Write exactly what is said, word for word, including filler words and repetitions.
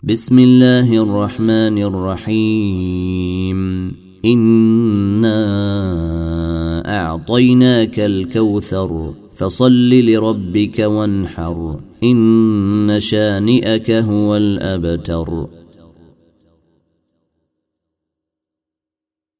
بسم الله الرحمن الرحيم إنا أعطيناك الكوثر فصل لربك وانحر إن شانئك هو الأبتر.